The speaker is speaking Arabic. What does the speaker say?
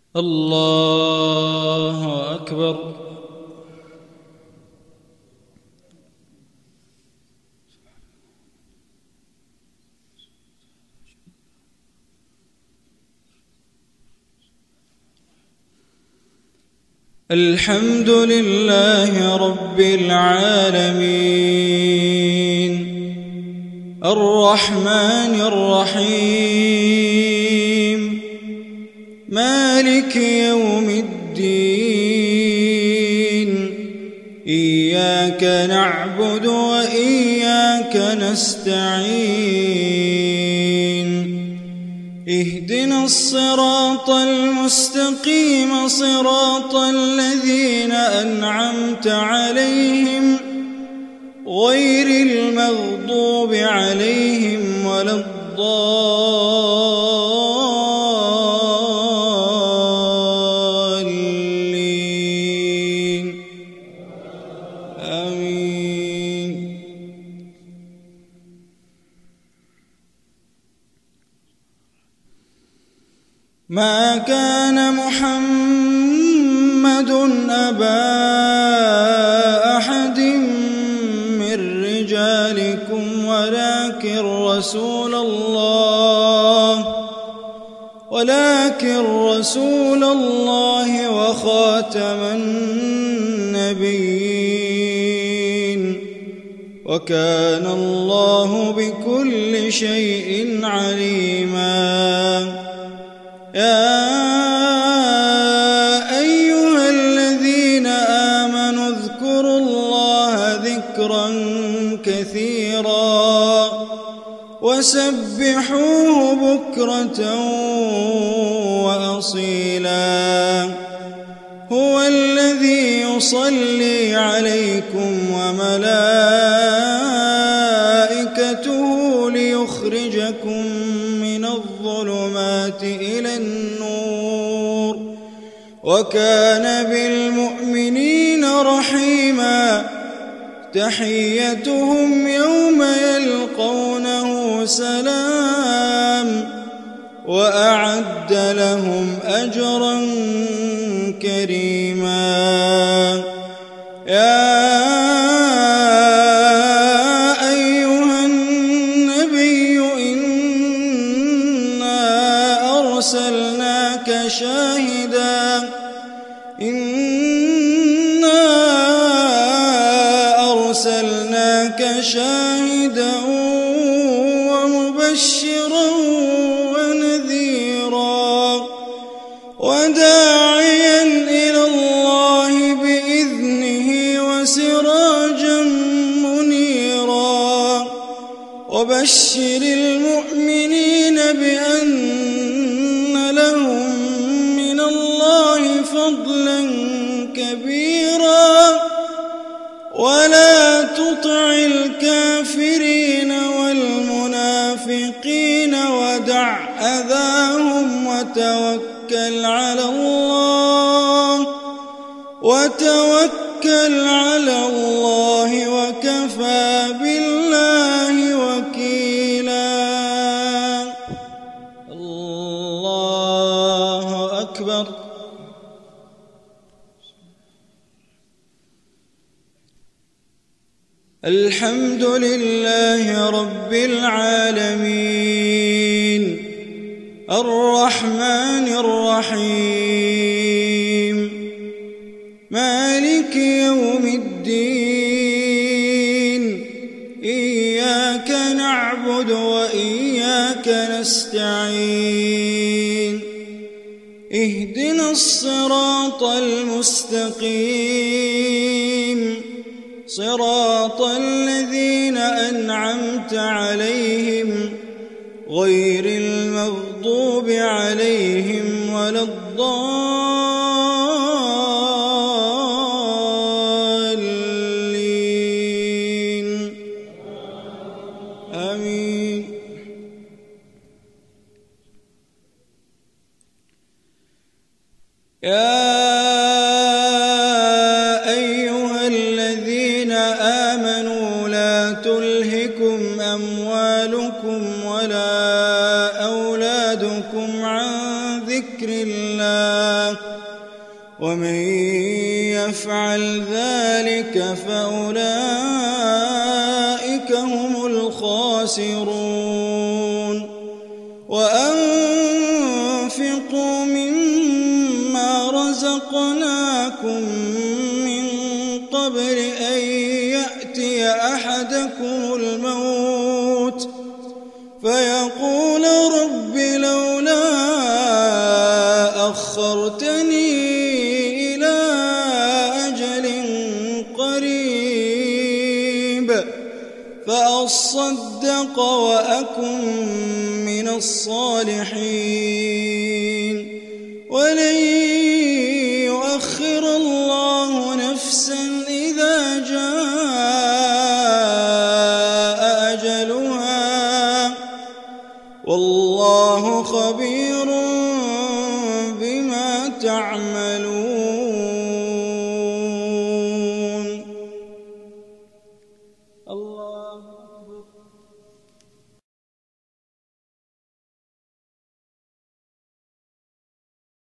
الله أكبر. الحمد لله رب العالمين الرحمن الرحيم مالك يوم الدين إياك نعبد وإياك نستعين اهدنا الصراط المستقيم صراط الذين أنعمت عليهم غير المغضوب عليهم ولا الضالين آمين. ما كان محمد أبا أحد من رجالكم ولكن رسول الله وخاتم النبيين وكان الله بكل شيء عليما. يا أيها الذين آمنوا اذكروا الله ذكرا كثيرا وسبحوه بكرة وأصيلا. هو الذي يصلي عليكم وملائكته ليخرجكم من الظلمات إلى النور وكان بالمؤمنين رحيما. تحيتهم يوم يلقونه سلام وأعد لهم أجرا كريما. يا أيها النبي إنا أرسلناك شاهدا ومبشرا ونذيرا وداعيا إلى الله بإذنه وسراجا منيرا. وبشر المؤمنين بأن لهم من الله فضلا كبيرا ولا تطع الكافرين والمنافقين ودع أذاهم وتوكل على الله وكفى بالله وكيلا. الله أكبر. الحمد لله رب العالمين الرحمن الرحيم مالك يوم الدين إياك نعبد وإياك نستعين اهدنا الصراط المستقيم صراط الذين أنعمت عليهم غير المغضوب عليهم ولا الضالين آمين. يا أيها الذين آمنوا لا تلهكم أموالكم ولا أولادكم عن ذكر ذكر الله ومن يفعل ذلك فأولئك هم الخاسرون وأنفقوا مما رزقناكم من قبل أن يأتي أحدكم الموت فيقول رب لولا أخرتني إلى أجل قريب فأصدق وأكن من الصالحين ولن يؤخر الله نفسا إذا جاء أجلها والله خبير بما تعملون.